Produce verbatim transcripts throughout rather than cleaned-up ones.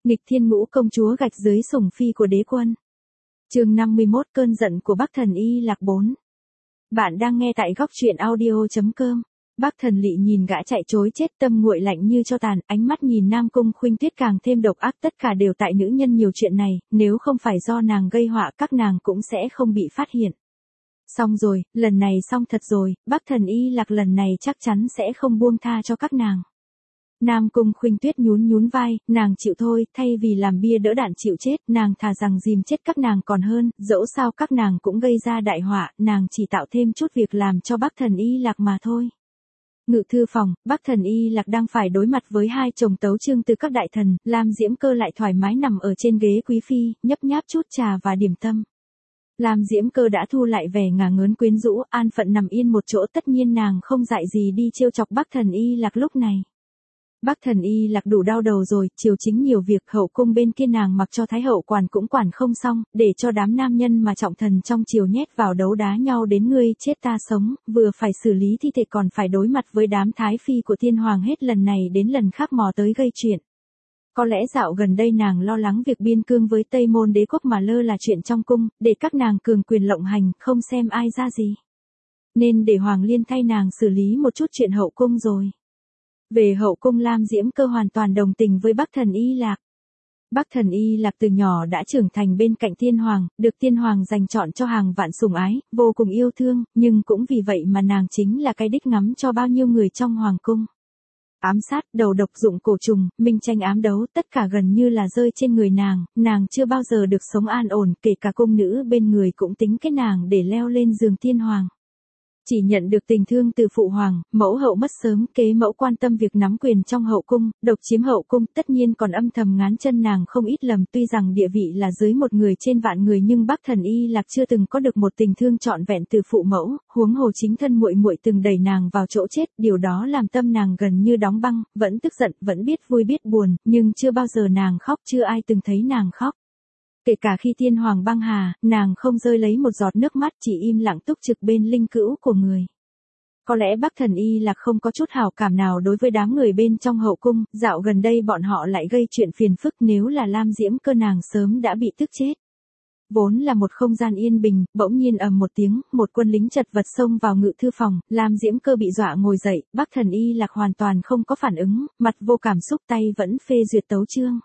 Nghịch thiên ngũ công chúa gạch dưới sủng phi của đế quân. Chương năm mươi mốt Cơn giận của Bắc Thần Y Lạc bốn. Bạn đang nghe tại góc truyện audio chấm com. Bắc Thần Lị nhìn gã chạy trối chết, tâm nguội lạnh như cho tàn, ánh mắt nhìn Nam Cung Khuynh Tuyết càng thêm độc ác, tất cả đều tại nữ nhân nhiều chuyện này, nếu không phải do nàng gây họa các nàng cũng sẽ không bị phát hiện. Xong rồi, lần này xong thật rồi, Bắc Thần Y Lạc lần này chắc chắn sẽ không buông tha cho các nàng. Nam Cung Khuynh Tuyết nhún nhún vai, nàng chịu thôi, thay vì làm bia đỡ đạn chịu chết, nàng thà rằng dìm chết các nàng còn hơn, dẫu sao các nàng cũng gây ra đại họa, nàng chỉ tạo thêm chút việc làm cho Bắc Thần Y Lạc mà thôi. Ngự thư phòng, Bắc Thần Y Lạc đang phải đối mặt với hai chồng tấu chương từ các đại thần, Lam Diễm Cơ lại thoải mái nằm ở trên ghế quý phi, nhấp nháp chút trà và điểm tâm. Lam Diễm Cơ đã thu lại vẻ ngả ngớn quyến rũ, an phận nằm yên một chỗ, tất nhiên nàng không dại gì đi trêu chọc Bắc Thần Y Lạc lúc này. Bắc Thần Y Lạc đủ đau đầu rồi, triều chính nhiều việc, hậu cung bên kia nàng mặc cho thái hậu quản cũng quản không xong, để cho đám nam nhân mà trọng thần trong triều nhét vào đấu đá nhau đến ngươi chết ta sống, vừa phải xử lý thi thể còn phải đối mặt với đám thái phi của thiên hoàng hết lần này đến lần khác mò tới gây chuyện. Có lẽ dạo gần đây nàng lo lắng việc biên cương với Tây Môn Đế quốc mà lơ là chuyện trong cung, để các nàng cường quyền lộng hành, không xem ai ra gì. Nên để Hoàng Liên thay nàng xử lý một chút chuyện hậu cung rồi. Về hậu cung, Lam Diễm Cơ hoàn toàn đồng tình với Bắc Thần Y Lạc. Bắc Thần Y Lạc từ nhỏ đã trưởng thành bên cạnh Tiên Hoàng, được Tiên Hoàng dành chọn cho hàng vạn sủng ái, vô cùng yêu thương, nhưng cũng vì vậy mà nàng chính là cái đích ngắm cho bao nhiêu người trong hoàng cung. Ám sát, đầu độc, dụng cổ trùng, minh tranh ám đấu, tất cả gần như là rơi trên người nàng, nàng chưa bao giờ được sống an ổn, kể cả cung nữ bên người cũng tính cái nàng để leo lên giường Tiên Hoàng. Chỉ nhận được tình thương từ phụ hoàng, mẫu hậu mất sớm, kế mẫu quan tâm việc nắm quyền trong hậu cung, độc chiếm hậu cung, tất nhiên còn âm thầm ngán chân nàng không ít lầm, tuy rằng địa vị là dưới một người trên vạn người nhưng Bắc Thần Y Lạc chưa từng có được một tình thương trọn vẹn từ phụ mẫu, huống hồ chính thân muội muội từng đẩy nàng vào chỗ chết, điều đó làm tâm nàng gần như đóng băng, vẫn tức giận, vẫn biết vui biết buồn, nhưng chưa bao giờ nàng khóc, chưa ai từng thấy nàng khóc. Kể cả khi Tiên Hoàng băng hà, nàng không rơi lấy một giọt nước mắt, chỉ im lặng túc trực bên linh cữu của người. Có lẽ Bắc Thần Y Lạc không có chút hảo cảm nào đối với đám người bên trong hậu cung, dạo gần đây bọn họ lại gây chuyện phiền phức, nếu là Lam Diễm Cơ nàng sớm đã bị tức chết. Vốn là một không gian yên bình, bỗng nhiên ầm một tiếng, một quân lính chật vật xông vào ngự thư phòng, Lam Diễm Cơ bị dọa ngồi dậy, Bắc Thần Y Lạc hoàn toàn không có phản ứng, mặt vô cảm xúc, tay vẫn phê duyệt tấu chương.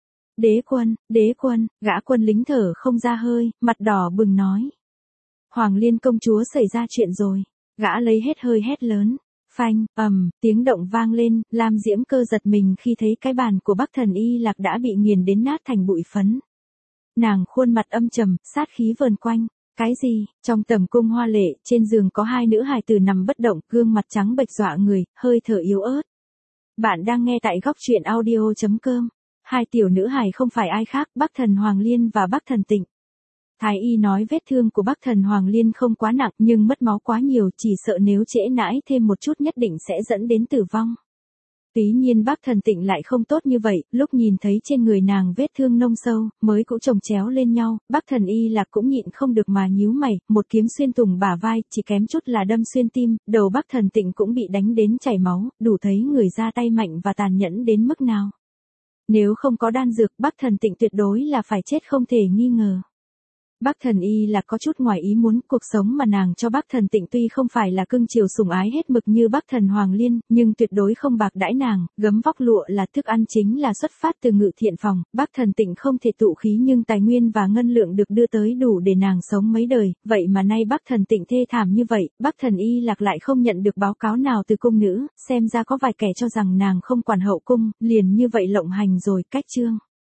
Đế quân, đế quân, gã quân lính thở không ra hơi, mặt đỏ bừng nói. Hoàng Liên công chúa xảy ra chuyện rồi. Gã lấy hết hơi hét lớn. Phanh, ầm, tiếng động vang lên, Lam Diễm Cơ giật mình khi thấy cái bàn của Bắc Thần Y Lạc đã bị nghiền đến nát thành bụi phấn. Nàng khuôn mặt âm trầm, sát khí vờn quanh. Cái gì? Trong tầm cung hoa lệ, trên giường có hai nữ hài tử nằm bất động, gương mặt trắng bệch dọa người, hơi thở yếu ớt. Bạn đang nghe tại góc truyện audio chấm com. Hai tiểu nữ hài không phải ai khác, Bắc Thần Hoàng Liên và Bắc Thần Tịnh. Thái y nói vết thương của Bắc Thần Hoàng Liên không quá nặng, nhưng mất máu quá nhiều, chỉ sợ nếu trễ nãi thêm một chút nhất định sẽ dẫn đến tử vong. Tuy nhiên Bắc Thần Tịnh lại không tốt như vậy, lúc nhìn thấy trên người nàng vết thương nông sâu, mới cũ chồng chéo lên nhau, Bắc Thần Y Lạc cũng nhịn không được mà nhíu mày, một kiếm xuyên thủng bả vai, chỉ kém chút là đâm xuyên tim, đầu Bắc Thần Tịnh cũng bị đánh đến chảy máu, đủ thấy người ra tay mạnh và tàn nhẫn đến mức nào. Nếu không có đan dược, Bắc Thần Tịnh tuyệt đối là phải chết không thể nghi ngờ. Bắc Thần Y Lạc có chút ngoài ý muốn, cuộc sống mà nàng cho Bắc Thần Tịnh tuy không phải là cưng chiều sủng ái hết mực như Bắc Thần Hoàng Liên, nhưng tuyệt đối không bạc đãi nàng, gấm vóc lụa là thức ăn chính là xuất phát từ ngự thiện phòng, Bắc Thần Tịnh không thể tụ khí nhưng tài nguyên và ngân lượng được đưa tới đủ để nàng sống mấy đời, vậy mà nay Bắc Thần Tịnh thê thảm như vậy, Bắc Thần Y Lạc lại không nhận được báo cáo nào từ cung nữ, xem ra có vài kẻ cho rằng nàng không quản hậu cung, liền như vậy lộng hành rồi, cách chương.